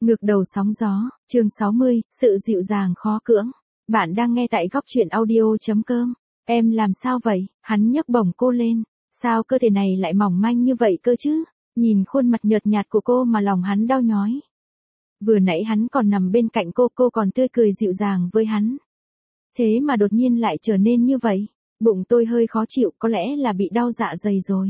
Ngược đầu sóng gió, chương 60, sự dịu dàng khó cưỡng. Bạn đang nghe tại góc truyện audio.com. Em làm sao vậy? Hắn nhấc bổng cô lên. Sao cơ thể này lại mỏng manh như vậy cơ chứ? Nhìn khuôn mặt nhợt nhạt của cô mà lòng hắn đau nhói. Vừa nãy hắn còn nằm bên cạnh cô còn tươi cười dịu dàng với hắn. Thế mà đột nhiên lại trở nên như vậy. Bụng tôi hơi khó chịu, có lẽ là bị đau dạ dày rồi.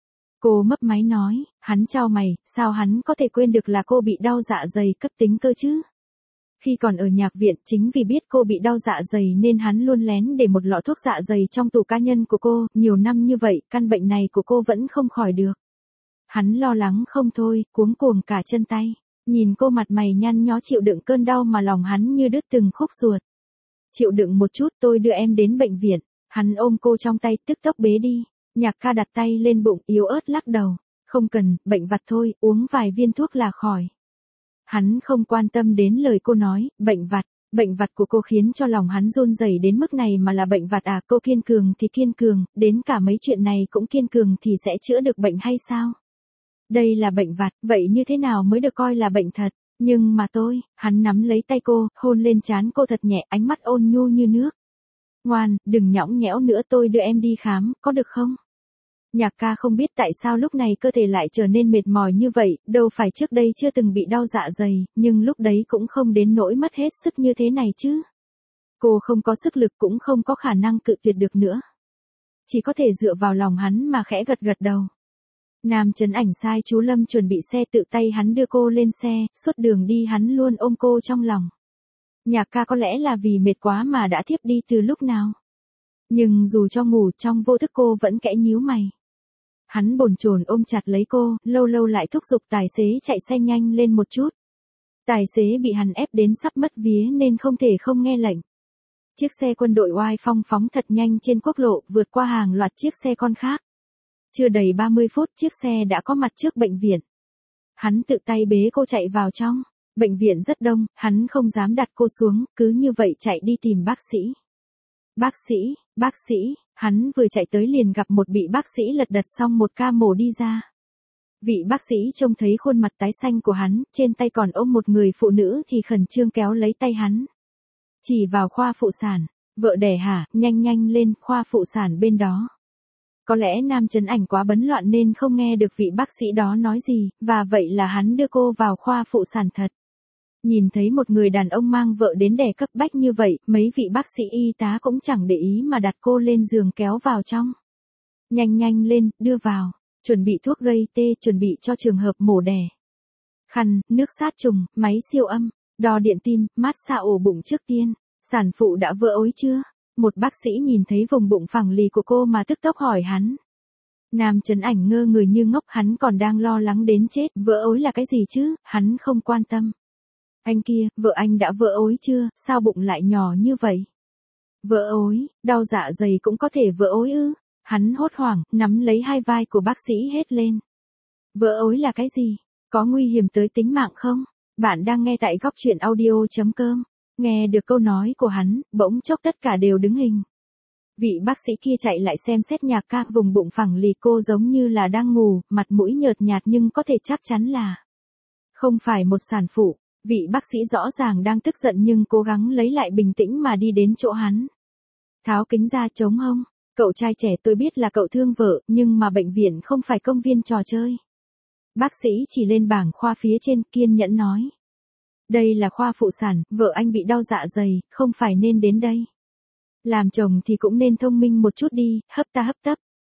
Cô mấp máy nói, hắn chau mày, sao hắn có thể quên được là cô bị đau dạ dày cấp tính cơ chứ? Khi còn ở nhạc viện, chính vì biết cô bị đau dạ dày nên hắn luôn lén để một lọ thuốc dạ dày trong tủ cá nhân của cô, nhiều năm như vậy, căn bệnh này của cô vẫn không khỏi được. Hắn lo lắng không thôi, cuống cuồng cả chân tay, nhìn cô mặt mày nhăn nhó chịu đựng cơn đau mà lòng hắn như đứt từng khúc ruột. Chịu đựng một chút, tôi đưa em đến bệnh viện. Hắn ôm cô trong tay, tức tốc bế đi. Nhạc ca đặt tay lên bụng, yếu ớt lắc đầu. Không cần, bệnh vặt thôi, uống vài viên thuốc là khỏi. Hắn không quan tâm đến lời cô nói, bệnh vặt của cô khiến cho lòng hắn run rẩy đến mức này mà là bệnh vặt à? Cô kiên cường thì kiên cường, đến cả mấy chuyện này cũng kiên cường thì sẽ chữa được bệnh hay sao? Đây là bệnh vặt, vậy như thế nào mới được coi là bệnh thật? Nhưng mà hắn nắm lấy tay cô, hôn lên trán cô thật nhẹ, ánh mắt ôn nhu như nước. Ngoan, đừng nhõng nhẽo nữa, tôi đưa em đi khám, có được không? Nhạc ca không biết tại sao lúc này cơ thể lại trở nên mệt mỏi như vậy, đâu phải trước đây chưa từng bị đau dạ dày, nhưng lúc đấy cũng không đến nỗi mất hết sức như thế này chứ. Cô không có sức lực cũng không có khả năng cự tuyệt được nữa. Chỉ có thể dựa vào lòng hắn mà khẽ gật gật đầu. Nam Trấn Ảnh sai chú Lâm chuẩn bị xe tự tay hắn đưa cô lên xe, suốt đường đi hắn luôn ôm cô trong lòng. Nhạc ca có lẽ là vì mệt quá mà đã thiếp đi từ lúc nào. Nhưng dù cho ngủ trong vô thức cô vẫn kẽ nhíu mày. Hắn bồn chồn ôm chặt lấy cô, lâu lâu lại thúc giục tài xế chạy xe nhanh lên một chút. Tài xế bị hắn ép đến sắp mất vía nên không thể không nghe lệnh. Chiếc xe quân đội oai phong phóng thật nhanh trên quốc lộ, vượt qua hàng loạt chiếc xe con khác. Chưa đầy 30 phút chiếc xe đã có mặt trước bệnh viện. Hắn tự tay bế cô chạy vào trong. Bệnh viện rất đông, hắn không dám đặt cô xuống, cứ như vậy chạy đi tìm bác sĩ. Bác sĩ, hắn vừa chạy tới liền gặp một vị bác sĩ lật đật xong một ca mổ đi ra. Vị bác sĩ trông thấy khuôn mặt tái xanh của hắn, trên tay còn ôm một người phụ nữ thì khẩn trương kéo lấy tay hắn. Chỉ vào khoa phụ sản, vợ đẻ hả, nhanh lên, khoa phụ sản bên đó. Có lẽ Nam Trấn Ảnh quá bấn loạn nên không nghe được vị bác sĩ đó nói gì, và vậy là hắn đưa cô vào khoa phụ sản thật. Nhìn thấy một người đàn ông mang vợ đến đẻ cấp bách như vậy, mấy vị bác sĩ y tá cũng chẳng để ý mà đặt cô lên giường kéo vào trong. Nhanh lên, đưa vào, chuẩn bị thuốc gây tê, chuẩn bị cho trường hợp mổ đẻ. Khăn, nước sát trùng, máy siêu âm, đo điện tim, mát xa ổ bụng trước tiên. Sản phụ đã vỡ ối chưa? Một bác sĩ nhìn thấy vùng bụng phẳng lì của cô mà tức tốc hỏi hắn. Nam Trấn Ảnh ngơ người như ngốc, hắn còn đang lo lắng đến chết, vỡ ối là cái gì chứ, hắn không quan tâm. Anh kia, vợ anh đã vỡ ối chưa, sao bụng lại nhỏ như vậy? Vỡ ối, đau dạ dày cũng có thể vỡ ối ư? Hắn hốt hoảng, nắm lấy hai vai của bác sĩ hét lên. Vỡ ối là cái gì? Có nguy hiểm tới tính mạng không? Bạn đang nghe tại góc truyện audio.com. Nghe được câu nói của hắn, bỗng chốc tất cả đều đứng hình. Vị bác sĩ kia chạy lại xem xét Nhạc ca, vùng bụng phẳng lì cô giống như là đang ngủ, mặt mũi nhợt nhạt nhưng có thể chắc chắn là không phải một sản phụ. Vị bác sĩ rõ ràng đang tức giận nhưng cố gắng lấy lại bình tĩnh mà đi đến chỗ hắn. Tháo kính ra chống hông. Cậu trai trẻ, tôi biết là cậu thương vợ, nhưng mà bệnh viện không phải công viên trò chơi. Bác sĩ chỉ lên bảng khoa phía trên, kiên nhẫn nói. Đây là khoa phụ sản, vợ anh bị đau dạ dày, không phải nên đến đây. Làm chồng thì cũng nên thông minh một chút đi, hấp tấp.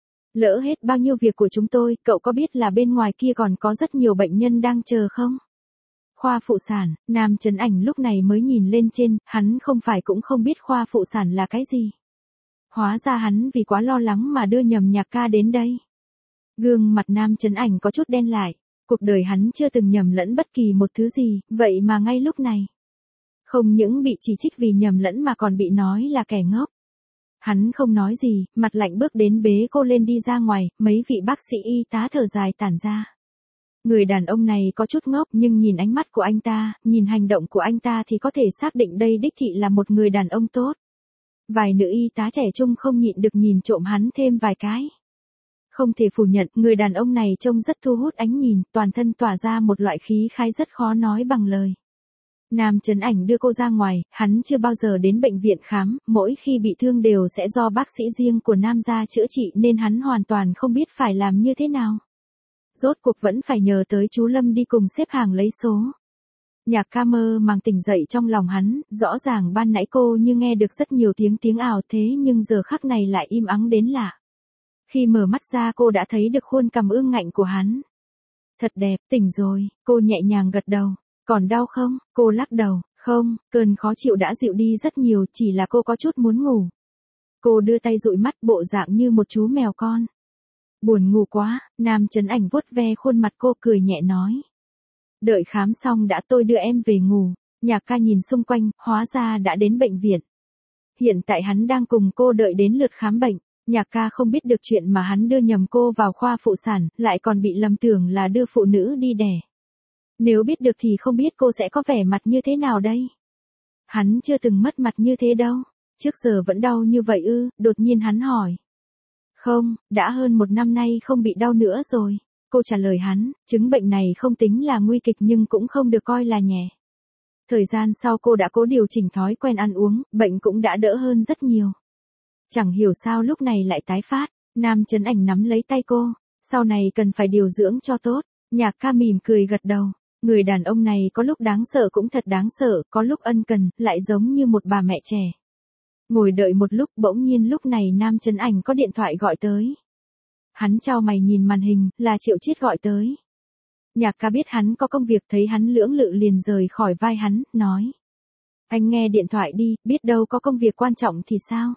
Lỡ hết bao nhiêu việc của chúng tôi, cậu có biết là bên ngoài kia còn có rất nhiều bệnh nhân đang chờ không? Khoa phụ sản, Nam Trấn Ảnh lúc này mới nhìn lên trên, hắn không phải cũng không biết khoa phụ sản là cái gì. Hóa ra hắn vì quá lo lắng mà đưa nhầm Nhạc ca đến đây. Gương mặt Nam Trấn Ảnh có chút đen lại. Cuộc đời hắn chưa từng nhầm lẫn bất kỳ một thứ gì, vậy mà ngay lúc này. Không những bị chỉ trích vì nhầm lẫn mà còn bị nói là kẻ ngốc. Hắn không nói gì, mặt lạnh bước đến bế cô lên đi ra ngoài, mấy vị bác sĩ y tá thở dài tản ra. Người đàn ông này có chút ngốc nhưng nhìn ánh mắt của anh ta, nhìn hành động của anh ta thì có thể xác định đây đích thị là một người đàn ông tốt. Vài nữ y tá trẻ trung không nhịn được nhìn trộm hắn thêm vài cái. Không thể phủ nhận, người đàn ông này trông rất thu hút ánh nhìn, toàn thân tỏa ra một loại khí khái rất khó nói bằng lời. Nam Chấn Ảnh đưa cô ra ngoài, hắn chưa bao giờ đến bệnh viện khám, mỗi khi bị thương đều sẽ do bác sĩ riêng của Nam gia chữa trị nên hắn hoàn toàn không biết phải làm như thế nào. Rốt cuộc vẫn phải nhờ tới chú Lâm đi cùng xếp hàng lấy số. Nhạc ca mơ màng tỉnh dậy trong lòng hắn, rõ ràng ban nãy cô như nghe được rất nhiều tiếng ảo thế nhưng giờ khắc này lại im ắng đến lạ. Khi mở mắt ra cô đã thấy được khuôn cằm ương ngạnh của hắn. Thật đẹp, tỉnh rồi, cô nhẹ nhàng gật đầu. Còn đau không? Cô lắc đầu, không, cơn khó chịu đã dịu đi rất nhiều, chỉ là cô có chút muốn ngủ. Cô đưa tay dụi mắt bộ dạng như một chú mèo con. Buồn ngủ quá, Nam Chấn Ảnh vuốt ve khuôn mặt cô cười nhẹ nói. Đợi khám xong đã tôi đưa em về ngủ. Nhạc ca nhìn xung quanh, hóa ra đã đến bệnh viện. Hiện tại hắn đang cùng cô đợi đến lượt khám bệnh. Nhạc ca không biết được chuyện mà hắn đưa nhầm cô vào khoa phụ sản, lại còn bị lầm tưởng là đưa phụ nữ đi đẻ. Nếu biết được thì không biết cô sẽ có vẻ mặt như thế nào đây. Hắn chưa từng mất mặt như thế đâu. Trước giờ vẫn đau như vậy ư? Đột nhiên hắn hỏi. Không, đã hơn 1 năm nay không bị đau nữa rồi. Cô trả lời hắn, chứng bệnh này không tính là nguy kịch nhưng cũng không được coi là nhẹ. Thời gian sau cô đã cố điều chỉnh thói quen ăn uống, bệnh cũng đã đỡ hơn rất nhiều. Chẳng hiểu sao lúc này lại tái phát. Nam Chấn Ảnh nắm lấy tay cô. Sau này cần phải điều dưỡng cho tốt. Nhạc ca mỉm cười gật đầu. Người đàn ông này có lúc đáng sợ cũng thật đáng sợ, có lúc ân cần, lại giống như một bà mẹ trẻ. Ngồi đợi một lúc, bỗng nhiên lúc này Nam Chấn Ảnh có điện thoại gọi tới. Hắn chau mày nhìn màn hình, là Triệu Chiết gọi tới. Nhạc ca biết hắn có công việc, thấy hắn lưỡng lự liền rời khỏi vai hắn, nói. Anh nghe điện thoại đi, biết đâu có công việc quan trọng thì sao?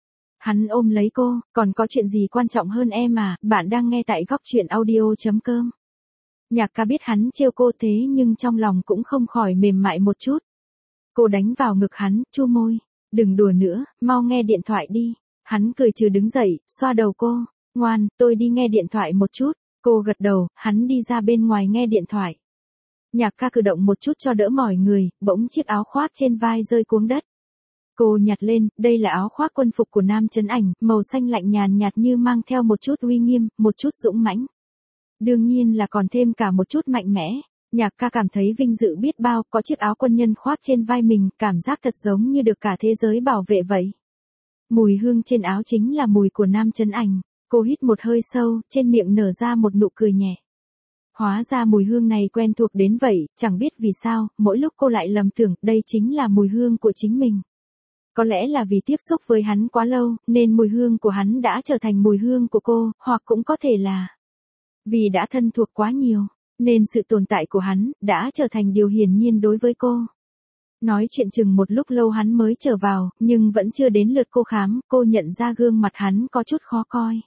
Hắn ôm lấy cô, còn có chuyện gì quan trọng hơn em à, bạn đang nghe tại góc truyện audio.com. Nhạc ca biết hắn trêu cô thế nhưng trong lòng cũng không khỏi mềm mại một chút. Cô đánh vào ngực hắn, chu môi. Đừng đùa nữa, mau nghe điện thoại đi. Hắn cười trừ đứng dậy, xoa đầu cô. Ngoan, tôi đi nghe điện thoại một chút. Cô gật đầu, hắn đi ra bên ngoài nghe điện thoại. Nhạc ca cử động một chút cho đỡ mỏi người, bỗng chiếc áo khoác trên vai rơi cuống đất. Cô nhặt lên, đây là áo khoác quân phục của Nam Chấn Ảnh, màu xanh lạnh nhàn nhạt như mang theo một chút uy nghiêm, một chút dũng mãnh. Đương nhiên là còn thêm cả một chút mạnh mẽ. Nhạc ca cảm thấy vinh dự biết bao, có chiếc áo quân nhân khoác trên vai mình, cảm giác thật giống như được cả thế giới bảo vệ vậy. Mùi hương trên áo chính là mùi của Nam Chấn Ảnh. Cô hít một hơi sâu, trên miệng nở ra một nụ cười nhẹ. Hóa ra mùi hương này quen thuộc đến vậy, chẳng biết vì sao, mỗi lúc cô lại lầm tưởng đây chính là mùi hương của chính mình. Có lẽ là vì tiếp xúc với hắn quá lâu, nên mùi hương của hắn đã trở thành mùi hương của cô, hoặc cũng có thể là vì đã thân thuộc quá nhiều, nên sự tồn tại của hắn đã trở thành điều hiển nhiên đối với cô. Nói chuyện chừng một lúc lâu hắn mới trở vào, nhưng vẫn chưa đến lượt cô khám, cô nhận ra gương mặt hắn có chút khó coi.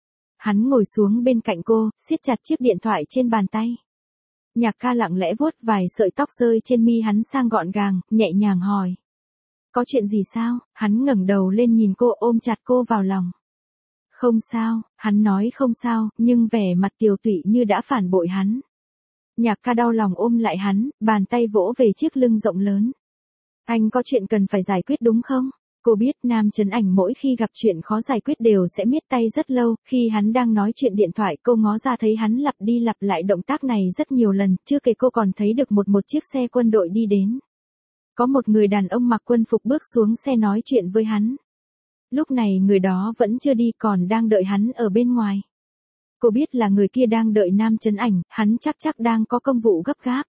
Hắn ngồi xuống bên cạnh cô, siết chặt chiếc điện thoại trên bàn tay. Nhạc ca lặng lẽ vuốt vài sợi tóc rơi trên mi hắn sang gọn gàng, nhẹ nhàng hỏi. Có chuyện gì sao? Hắn ngẩng đầu lên nhìn cô, ôm chặt cô vào lòng. Không sao, hắn nói không sao, nhưng vẻ mặt tiều tụy như đã phản bội hắn. Nhạc ca đau lòng ôm lại hắn, bàn tay vỗ về chiếc lưng rộng lớn. Anh có chuyện cần phải giải quyết đúng không? Cô biết Nam Chấn Ảnh mỗi khi gặp chuyện khó giải quyết đều sẽ miết tay rất lâu, khi hắn đang nói chuyện điện thoại cô ngó ra thấy hắn lặp đi lặp lại động tác này rất nhiều lần, chưa kể cô còn thấy được một chiếc xe quân đội đi đến. Có một người đàn ông mặc quân phục bước xuống xe nói chuyện với hắn. Lúc này người đó vẫn chưa đi còn đang đợi hắn ở bên ngoài. Cô biết là người kia đang đợi Nam Chấn Ảnh, hắn chắc đang có công vụ gấp gáp.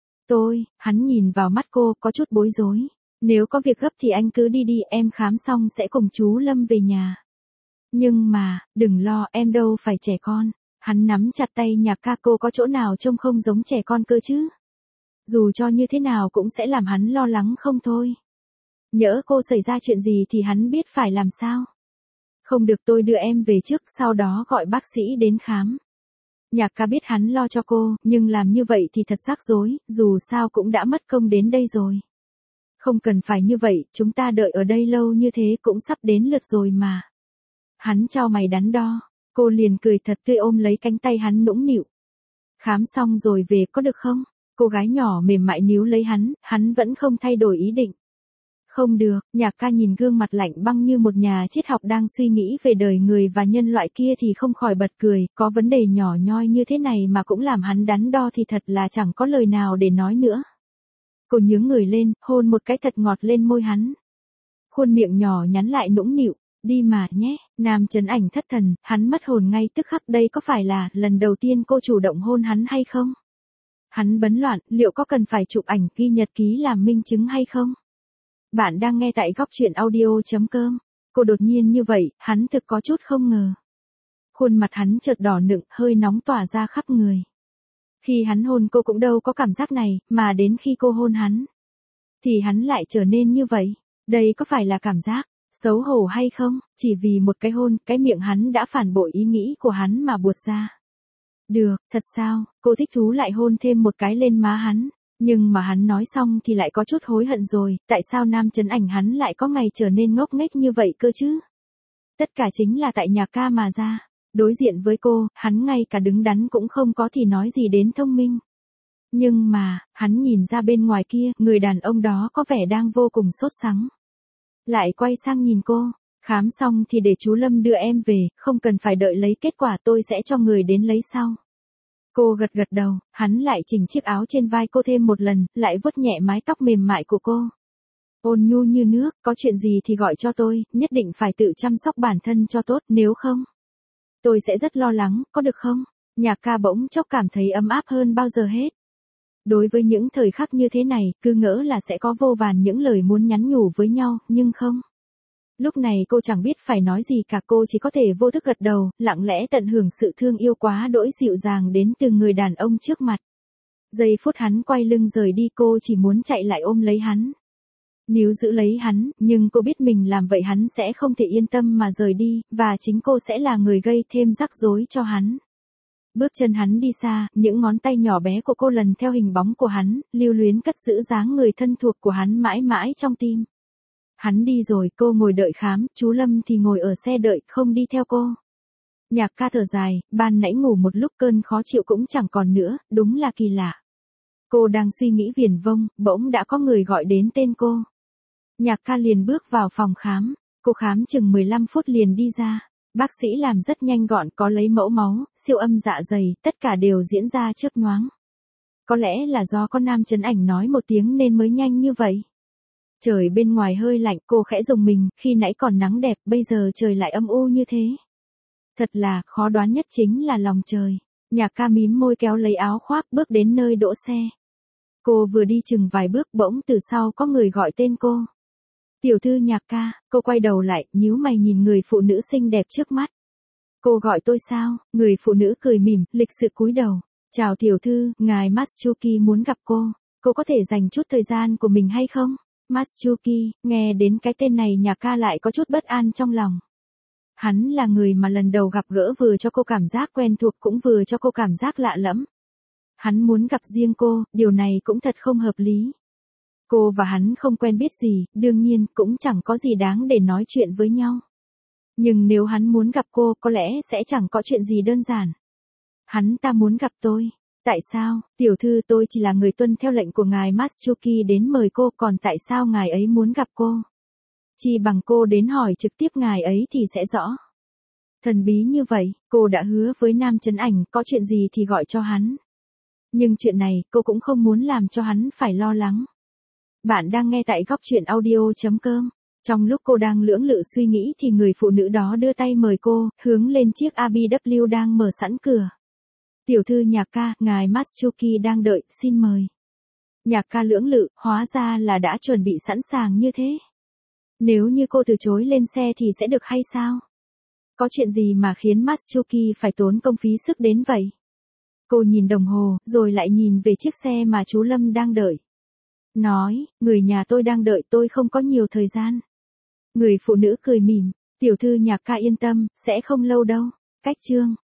Hắn nhìn vào mắt cô có chút bối rối. Nếu có việc gấp thì anh cứ đi đi, em khám xong sẽ cùng chú Lâm về nhà. Nhưng mà, đừng lo, em đâu phải trẻ con. Hắn nắm chặt tay Nhạc ca, cô có chỗ nào trông không giống trẻ con cơ chứ? Dù cho như thế nào cũng sẽ làm hắn lo lắng không thôi. Nhỡ cô xảy ra chuyện gì thì hắn biết phải làm sao. Không được, tôi đưa em về trước, sau đó gọi bác sĩ đến khám. Nhạc ca biết hắn lo cho cô, nhưng làm như vậy thì thật rắc rối, dù sao cũng đã mất công đến đây rồi. Không cần phải như vậy, chúng ta đợi ở đây lâu như thế cũng sắp đến lượt rồi mà. Hắn chau mày đắn đo, cô liền cười thật tươi ôm lấy cánh tay hắn nũng nịu. Khám xong rồi về có được không? Cô gái nhỏ mềm mại níu lấy hắn vẫn không thay đổi ý định. Không được, Nhạc ca nhìn gương mặt lạnh băng như một nhà triết học đang suy nghĩ về đời người và nhân loại kia thì không khỏi bật cười, có vấn đề nhỏ nhoi như thế này mà cũng làm hắn đắn đo thì thật là chẳng có lời nào để nói nữa. Cô nhướng người lên, hôn một cái thật ngọt lên môi hắn. Khuôn miệng nhỏ nhắn lại nũng nịu, đi mà nhé, Nam Chấn Ảnh thất thần, hắn mất hồn ngay tức khắc. Đây có phải là lần đầu tiên cô chủ động hôn hắn hay không? Hắn bấn loạn, liệu có cần phải chụp ảnh ghi nhật ký làm minh chứng hay không? Bạn đang nghe tại góc truyện audio.com. Cô đột nhiên như vậy, hắn thực có chút không ngờ. Khuôn mặt hắn chợt đỏ nựng, hơi nóng tỏa ra khắp người. Khi hắn hôn cô cũng đâu có cảm giác này, mà đến khi cô hôn hắn, thì hắn lại trở nên như vậy. Đây có phải là cảm giác xấu hổ hay không? Chỉ vì một cái hôn, cái miệng hắn đã phản bội ý nghĩ của hắn mà buột ra. Được, thật sao? Cô thích thú lại hôn thêm một cái lên má hắn. Nhưng mà hắn nói xong thì lại có chút hối hận rồi, tại sao Nam Chấn Ảnh hắn lại có ngày trở nên ngốc nghếch như vậy cơ chứ? Tất cả chính là tại Nhạc ca mà ra. Đối diện với cô, hắn ngay cả đứng đắn cũng không có thì nói gì đến thông minh. Nhưng mà, hắn nhìn ra bên ngoài kia, người đàn ông đó có vẻ đang vô cùng sốt sắng. Lại quay sang nhìn cô, khám xong thì để chú Lâm đưa em về, không cần phải đợi lấy kết quả, tôi sẽ cho người đến lấy sau. Cô gật gật đầu, hắn lại chỉnh chiếc áo trên vai cô thêm một lần, lại vuốt nhẹ mái tóc mềm mại của cô. Ôn nhu như nước, có chuyện gì thì gọi cho tôi, nhất định phải tự chăm sóc bản thân cho tốt, nếu không, tôi sẽ rất lo lắng, có được không? Nhạc ca bỗng chốc cảm thấy ấm áp hơn bao giờ hết. Đối với những thời khắc như thế này, cứ ngỡ là sẽ có vô vàn những lời muốn nhắn nhủ với nhau, nhưng không. Lúc này cô chẳng biết phải nói gì cả, cô chỉ có thể vô thức gật đầu, lặng lẽ tận hưởng sự thương yêu quá đỗi dịu dàng đến từ người đàn ông trước mặt. Giây phút hắn quay lưng rời đi cô chỉ muốn chạy lại ôm lấy hắn. Níu giữ lấy hắn, nhưng cô biết mình làm vậy hắn sẽ không thể yên tâm mà rời đi, và chính cô sẽ là người gây thêm rắc rối cho hắn. Bước chân hắn đi xa, những ngón tay nhỏ bé của cô lần theo hình bóng của hắn, lưu luyến cất giữ dáng người thân thuộc của hắn mãi mãi trong tim. Hắn đi rồi, cô ngồi đợi khám, chú Lâm thì ngồi ở xe đợi, không đi theo cô. Nhạc ca thở dài, ban nãy ngủ một lúc cơn khó chịu cũng chẳng còn nữa, đúng là kỳ lạ. Cô đang suy nghĩ viển vông, bỗng đã có người gọi đến tên cô. Nhạc ca liền bước vào phòng khám, cô khám chừng 15 phút liền đi ra. Bác sĩ làm rất nhanh gọn, có lấy mẫu máu, siêu âm dạ dày, tất cả đều diễn ra chớp nhoáng. Có lẽ là do con Nam Chấn Ảnh nói một tiếng nên mới nhanh như vậy. Trời bên ngoài hơi lạnh, cô khẽ rùng mình, khi nãy còn nắng đẹp, bây giờ trời lại âm u như thế. Thật là, khó đoán nhất chính là lòng trời. Nhạc ca mím môi kéo lấy áo khoác bước đến nơi đỗ xe. Cô vừa đi chừng vài bước bỗng từ sau có người gọi tên cô. Tiểu thư Nhạc ca, cô quay đầu lại, nhíu mày nhìn người phụ nữ xinh đẹp trước mắt. Cô gọi tôi sao? Người phụ nữ cười mỉm, lịch sự cúi đầu. Chào tiểu thư, ngài Matsuki muốn gặp cô. Cô có thể dành chút thời gian của mình hay không? Matsuki, nghe đến cái tên này Nhạc ca lại có chút bất an trong lòng. Hắn là người mà lần đầu gặp gỡ vừa cho cô cảm giác quen thuộc cũng vừa cho cô cảm giác lạ lẫm. Hắn muốn gặp riêng cô, điều này cũng thật không hợp lý. Cô và hắn không quen biết gì, đương nhiên cũng chẳng có gì đáng để nói chuyện với nhau. Nhưng nếu hắn muốn gặp cô, có lẽ sẽ chẳng có chuyện gì đơn giản. Hắn ta muốn gặp tôi. Tại sao, tiểu thư tôi chỉ là người tuân theo lệnh của ngài Matsuki đến mời cô, còn tại sao ngài ấy muốn gặp cô? Chỉ bằng cô đến hỏi trực tiếp ngài ấy thì sẽ rõ. Thần bí như vậy, cô đã hứa với Nam Chấn Ảnh có chuyện gì thì gọi cho hắn. Nhưng chuyện này, cô cũng không muốn làm cho hắn phải lo lắng. Bạn đang nghe tại góc truyện audio.com. Trong lúc cô đang lưỡng lự suy nghĩ thì người phụ nữ đó đưa tay mời cô, hướng lên chiếc ABW đang mở sẵn cửa. Tiểu thư Nhạc ca, ngài Matsuki đang đợi, xin mời. Nhạc ca lưỡng lự, hóa ra là đã chuẩn bị sẵn sàng như thế. Nếu như cô từ chối lên xe thì sẽ được hay sao? Có chuyện gì mà khiến Matsuki phải tốn công phí sức đến vậy? Cô nhìn đồng hồ, rồi lại nhìn về chiếc xe mà chú Lâm đang đợi. Nói, người nhà tôi đang đợi, tôi không có nhiều thời gian. Người phụ nữ cười mỉm, tiểu thư Nhạc ca yên tâm, sẽ không lâu đâu. Cách chương